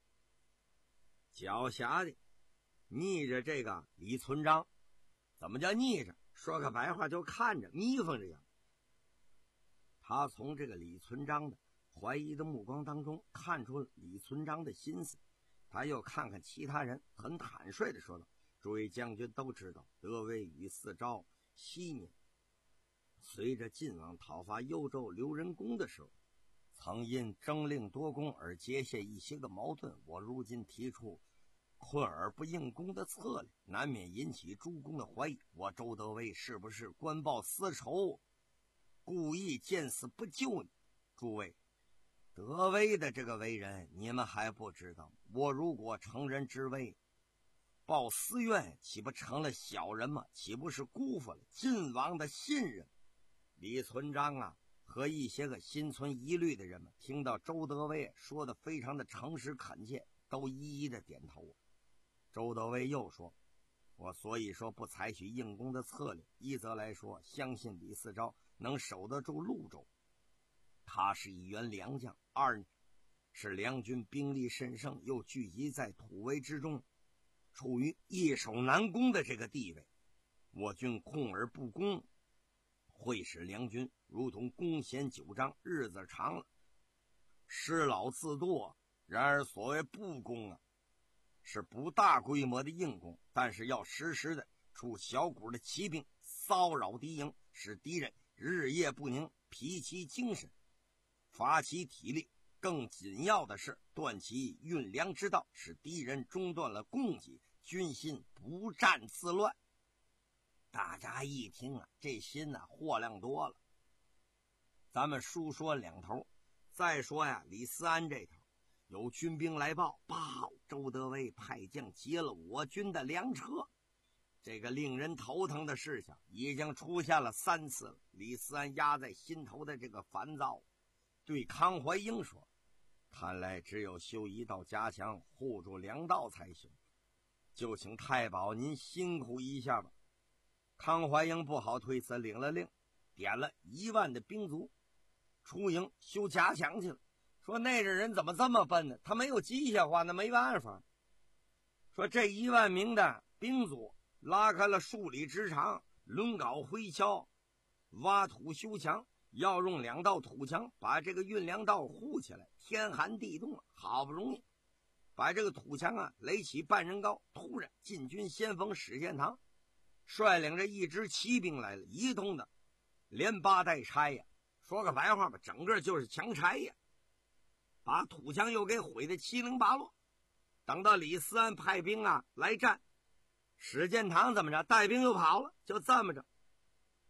狡黠的逆着这个李存璋。怎么叫逆着？说个白话，就看着眯缝着样。他从这个李存璋的怀疑的目光当中看出了李存璋的心思，他又看看其他人，很坦率地说道：诸位将军都知道，德威与嗣昭昔年随着晋王讨伐幽州刘仁恭的时候，曾因争令夺功而结下一些个矛盾。我如今提出困而不应攻的策略，难免引起诸公的怀疑。我周德威是不是官报私仇，故意见死不救呢？诸位，德威的这个为人你们还不知道，我如果乘人之危报私怨，岂不成了小人吗？岂不是辜负了晋王的信任？李存璋啊和一些个心存疑虑的人们听到周德威说的非常的诚实恳切，都一一的点头。周德威又说，我所以说不采取硬攻的策略，一则来说相信李嗣昭能守得住潞州，他是一员良将；二是梁军兵力甚盛，又聚集在土围之中，处于易守难攻的这个地位，我军控而不攻，会使梁军如同弓弦九章，日子长了失老自堕。然而所谓不攻啊，是不大规模的硬攻，但是要时时的出小股的骑兵骚扰敌营，使敌人日夜不宁，疲其精神，乏其体力。更紧要的是断其运粮之道，使敌人中断了供给，军心不战自乱。大家一听啊，这心啊货量多了。咱们书说两头，再说呀，李嗣安这头有军兵来报，报周德威派将劫了我军的粮车。这个令人头疼的事情已经出现了三次了。李嗣安压在心头的这个烦躁，对康怀英说，看来只有修一道夹墙护住粮道才行，就请太保您辛苦一下吧。康怀英不好推辞，领了令，点了一万的兵卒出营修夹墙去了。说那阵人怎么这么笨呢？他没有机械化，那没办法。说这一万名的兵卒拉开了数里之长，抡镐挥锹，挖土修墙，要用两道土墙把这个运粮道护起来。天寒地冻，好不容易把这个土墙啊垒起半人高。突然晋军先锋史建堂率领着一支骑兵来了，一通的连八带拆呀，说个白话吧，整个就是强拆呀，把土墙又给毁得七零八落。等到李嗣安派兵啊来战，史建堂怎么着，带兵又跑了。就这么着，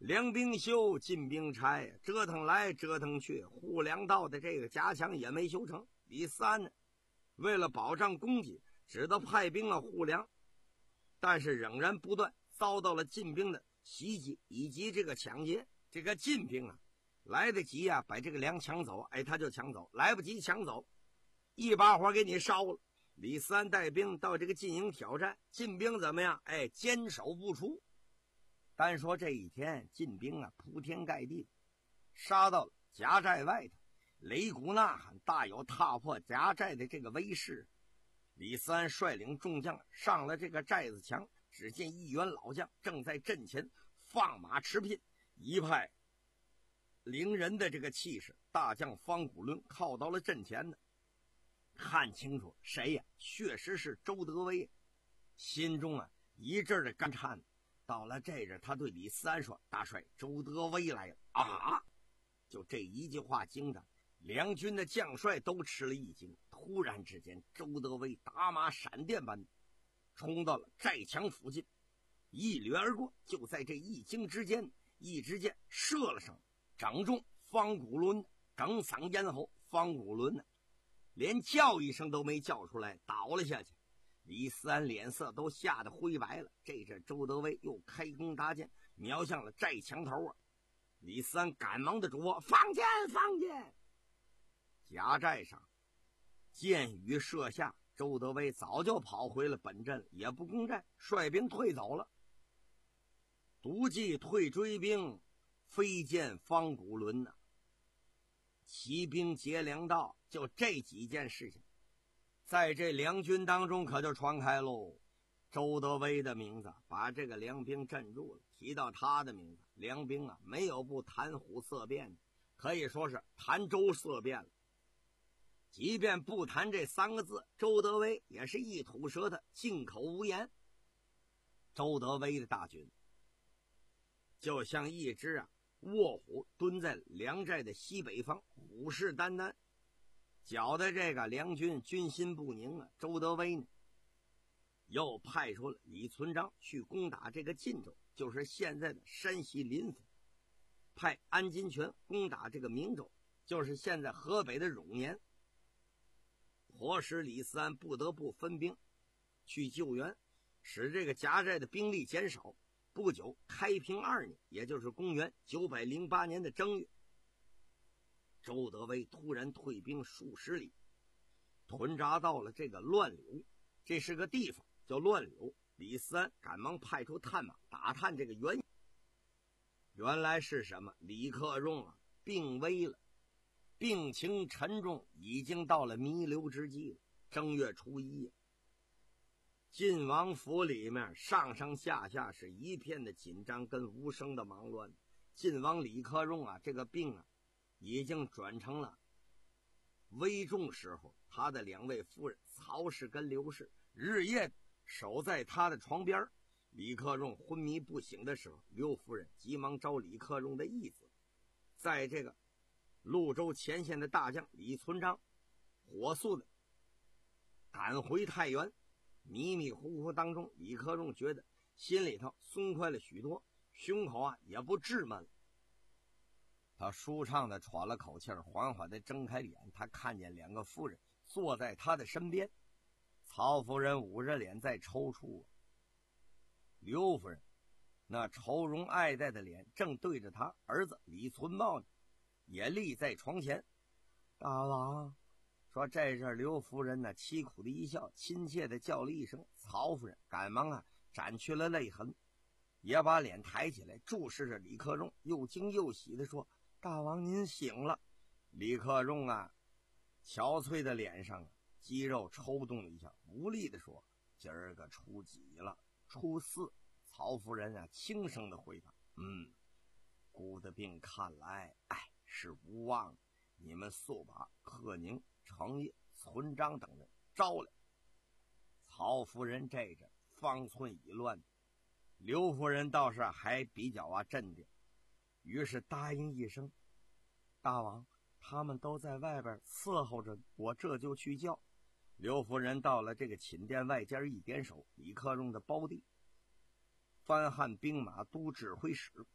梁兵修，进兵差，折腾来折腾去，护粮道的这个夹墙也没修成。李思安呢，为了保障供给，只得派兵啊护粮，但是仍然不断遭到了晋兵的袭击以及这个抢劫。这个晋兵啊，来得及啊把这个粮抢走，哎，他就抢走；来不及抢走，一把火给你烧了。李思安带兵到这个晋营挑战，晋兵怎么样？哎，坚守不出。单说这一天，晋兵啊铺天盖地，杀到了夹寨外头，擂鼓呐喊，大有踏破夹寨的这个威势。李思安率领众将上了这个寨子墙，只见一员老将正在阵前放马驰聘，一派凌人的这个气势。大将方古伦靠到了阵前呢，看清楚谁呀？确实是周德威，心中啊一阵的干颤。到了这阵，他对李思安说：“大帅，周德威来了啊！”就这一句话惊的两军的将帅都吃了一惊。突然之间，周德威打马闪电般冲到了寨墙附近，一掠而过。就在这一惊之间，一支箭射了上，正中方古伦整嗓咽喉。方古伦呢，连叫一声都没叫出来，倒了下去。李思安脸色都吓得灰白了。这阵周德威又开弓搭箭，瞄向了寨墙头啊！李思安赶忙的嘱咐：“放箭，放箭！”夹寨上箭雨射下，周德威早就跑回了本阵，也不攻寨，率兵退走了。独骑退追兵，飞见方古伦呐，骑兵劫粮道，就这几件事情在这梁军当中可就传开喽。周德威的名字把这个梁兵镇住了，提到他的名字，梁兵啊没有不谈虎色变的，可以说是谈周色变了。即便不谈这三个字，周德威也是一吐舌头，进口无言。周德威的大军就像一只啊卧虎蹲在梁寨的西北方，虎视眈眈，搅得这个梁军军心不宁啊。周德威呢，又派出了李存璋去攻打这个晋州，就是现在的山西临汾；派安金泉攻打这个明州，就是现在河北的永年。迫使李思安不得不分兵去救援，使这个夹寨的兵力减少。不久，开平二年，也就是公元九百零八年的正月，周德威突然退兵数十里，屯扎到了这个乱柳，这是个地方叫乱柳。李思安赶忙派出探马打探这个原因。原来是什么？李克用啊病危了，病情沉重，已经到了弥留之际了。正月初一，晋王府里面上上下下是一片的紧张跟无声的忙乱。晋王李克用啊这个病啊已经转成了危重时候，他的两位夫人曹氏跟刘氏日夜守在他的床边。李克用昏迷不醒的时候，刘夫人急忙招李克用的义子，在这个潞州前线的大将李存璋火速的赶回太原。迷迷糊糊当中，李克用觉得心里头松快了许多，胸口啊也不滞闷了。他舒畅的喘了口气儿，缓缓的睁开脸，他看见两个夫人坐在他的身边。曹夫人捂着脸在抽搐，刘夫人那愁容爱戴的脸正对着他儿子李存茂呢，也立在床前。大王说，这阵刘夫人呢凄苦的一笑，亲切的叫了一声。曹夫人赶忙啊斩去了泪痕，也把脸抬起来注视着李克用，又惊又喜的说：“大王您醒了。”李克用啊憔悴的脸上啊肌肉抽动了一下，无力的说：“今儿个初几了？初四。”曹夫人啊轻声的回答：“嗯，姑的病看来哎是无望，你们速把克宁、程晔、存璋等人招来。”曹夫人这阵方寸已乱，刘夫人倒是还比较啊镇定，于是答应一声：“大王，他们都在外边伺候着，我这就去叫。”刘夫人到了这个寝殿外间一点手，李克用的胞弟，番汉兵马都指挥使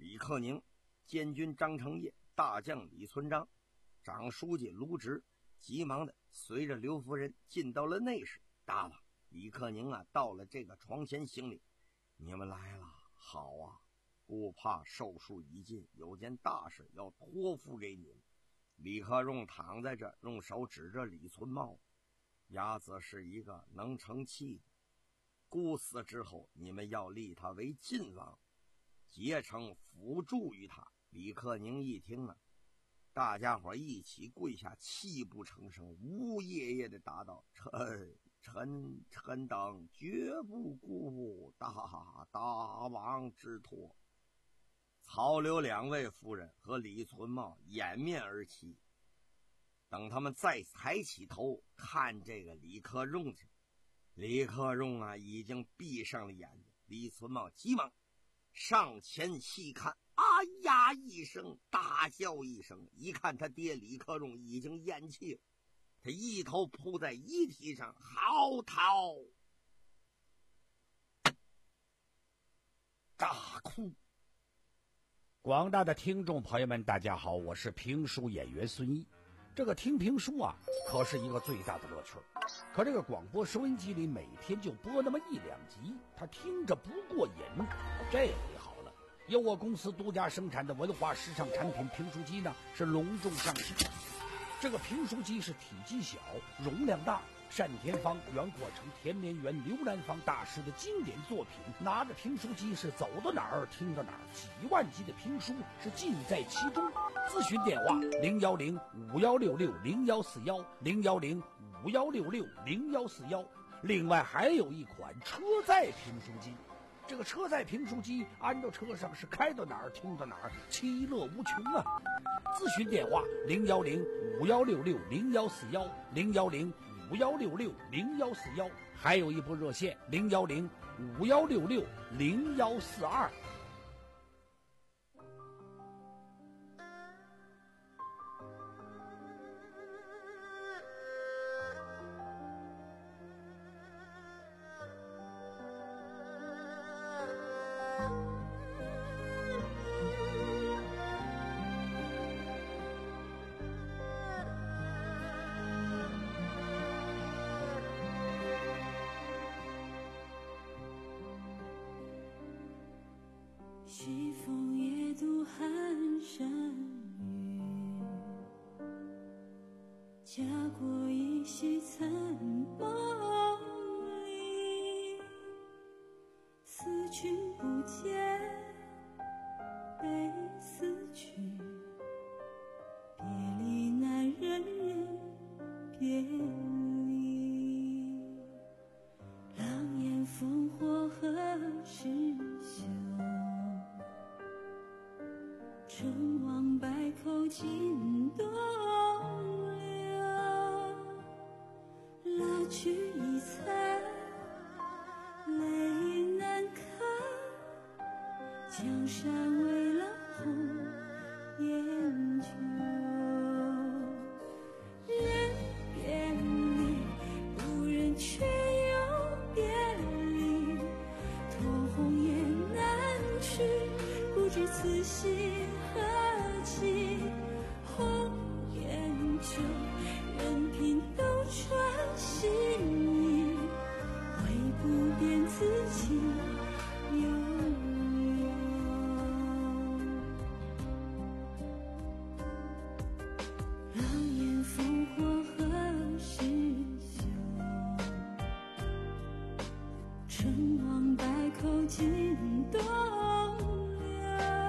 李克宁、监军张承业、大将李存璋、长书记卢植急忙的随着刘夫人进到了内室。大王，李克宁啊到了这个床前行礼。你们来了，好啊，不怕寿数已尽，有件大事要托付给你们。李克用躺在这，用手指着李存茂，伢子是一个能成器的，孤死之后，你们要立他为晋王，结成辅助于他。李克宁一听啊，大家伙一起跪下，泣不成声，呜咽咽的答道：臣臣臣等绝不辜负大大王之托。曹刘两位夫人和李存茂掩面而泣。等他们再抬起头看这个李克用去，李克用啊已经闭上了眼睛。李存茂急忙上前细看，啊呀一声大叫一声，一看他爹李克用已经咽气了，他一头扑在遗体上嚎啕大哭。 广大的听众朋友们大家好，我是评书演员孙一。这个听评书啊可是一个最大的乐趣，可这个广播收音机里每天就播那么一两集，他听着不过瘾。这回好了，由我公司独家生产的文化时尚产品评书机呢是隆重上市。这个评书机是体积小，容量大，单田芳、袁阔成、田绵元、刘兰芳大师的经典作品。拿着评书机是走到哪儿听到哪儿，几万集的评书是尽在其中。咨询电话零幺零五幺六六零幺四幺零幺零五幺六六零幺四幺。另外还有一款车载评书机，这个车载评书机安到车上是开到哪儿听到哪儿，其乐无穷啊！咨询电话零幺零五幺六六零幺四幺零幺零五幺六六零幺四幺，还有一部热线零幺零五幺六六零幺四二。 西风夜渡寒山雨，家国依稀残梦里。思君不见，悲思君，别离难忍人别离。狼烟烽火何时休？成王败寇尽东流，拉去一彩泪难看，江山未老红颜旧。人别离，不忍却又别离，托鸿雁南去，不知此心何寄。红颜旧，任凭斗转星移，唯不变自己悠悠。狼烟烽火何时休？成王败寇尽东流，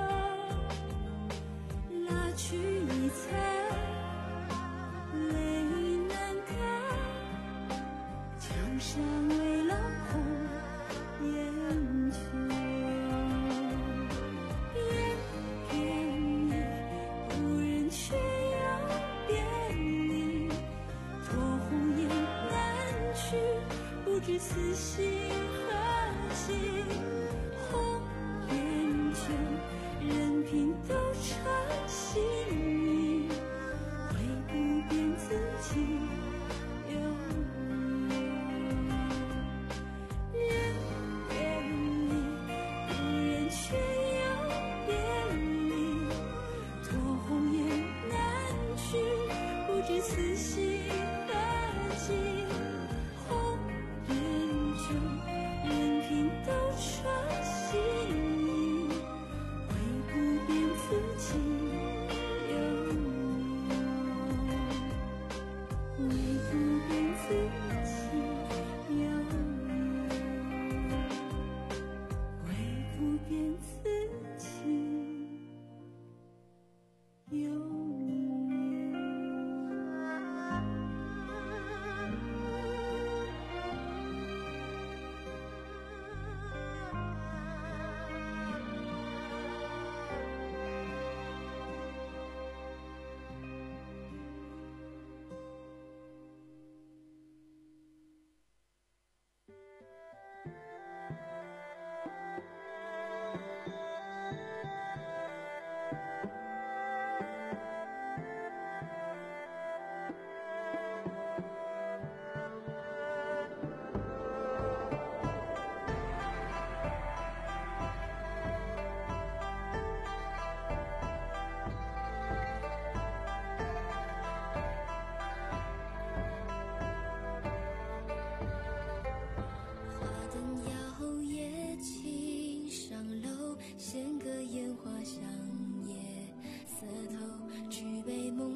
拉去一彩泪难干，江山未老红颜旧。人别离，不忍却又别离，托鸿雁南去，不知此心何寄。红颜旧，任凭斗转星移，唯不变自己悠悠。人别离，不忍却又别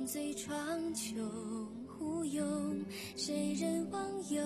醉窗琼忽拥，谁人忘忧？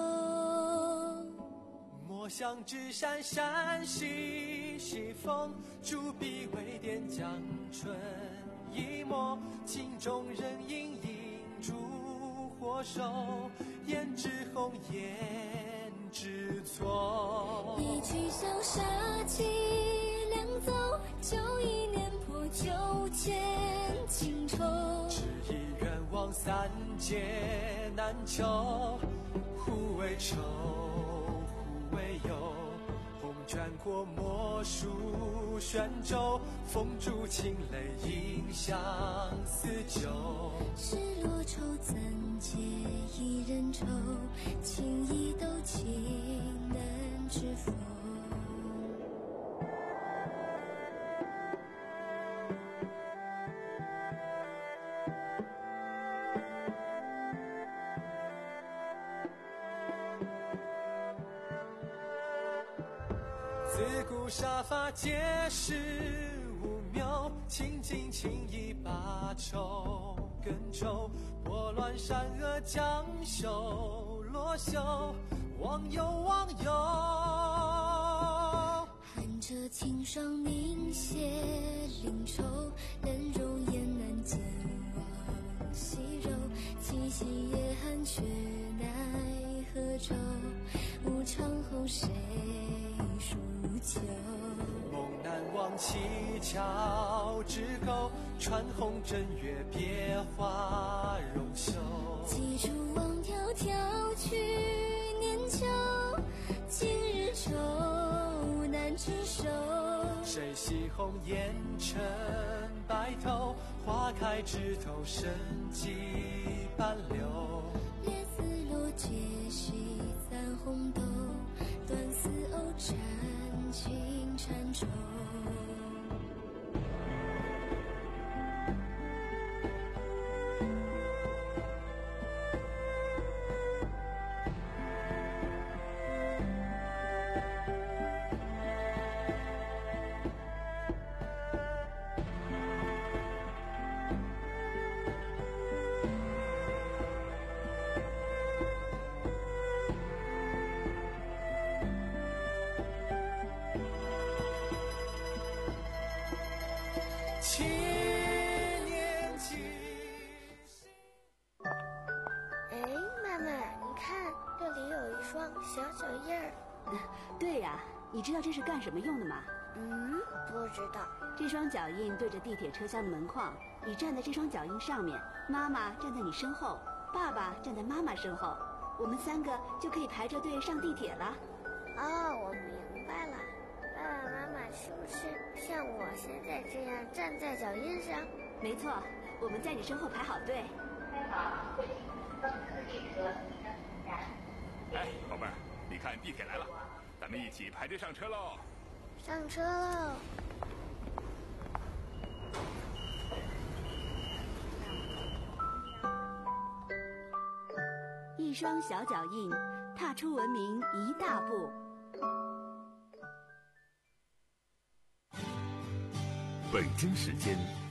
莫向枝山山兮西风，竹笔为点江春一抹。镜中人影映烛火手，胭脂红颜知错。 一曲潇洒凄凉奏，酒意念破九千情愁。 只一愿望三界难求，忽为愁忽为忧。红毡过墨书宣州，风烛清泪映相思酒。 失落愁怎解一人愁，情意都情难知否。 自古杀伐皆是无谬，倾尽情意把愁更愁。拨乱山河将朽落袖，忘忧忘忧。 寒彻清霜凝血灵愁，能容颜难见往昔柔。七夕夜寒却奈何舟，无常后谁数秋？ 梦难忘七巧之钩，穿红枕月别花容袖。 几处望迢迢去年秋，今日愁难执手。 谁惜红颜成白头，花开枝头生几般留。 列丝落结须簪红豆，断丝藕缠情缠愁。 七年级。 哎，妈妈，你看这里有一双小脚印儿。 对呀，你知道这是干什么用的吗？ 嗯，不知道。 这双脚印对着地铁车厢的门框，你站在这双脚印上面，妈妈站在你身后，爸爸站在妈妈身后，我们三个就可以排着队上地铁了。 哦，我明白了。爸爸妈妈是不是像我现在这样站在脚印上？ 没错，我们在你身后排好队。 哎，宝贝儿，你看地铁来了，咱们一起排队上车喽！ 上车喽！ 一双小脚印，踏出文明一大步。 北京时间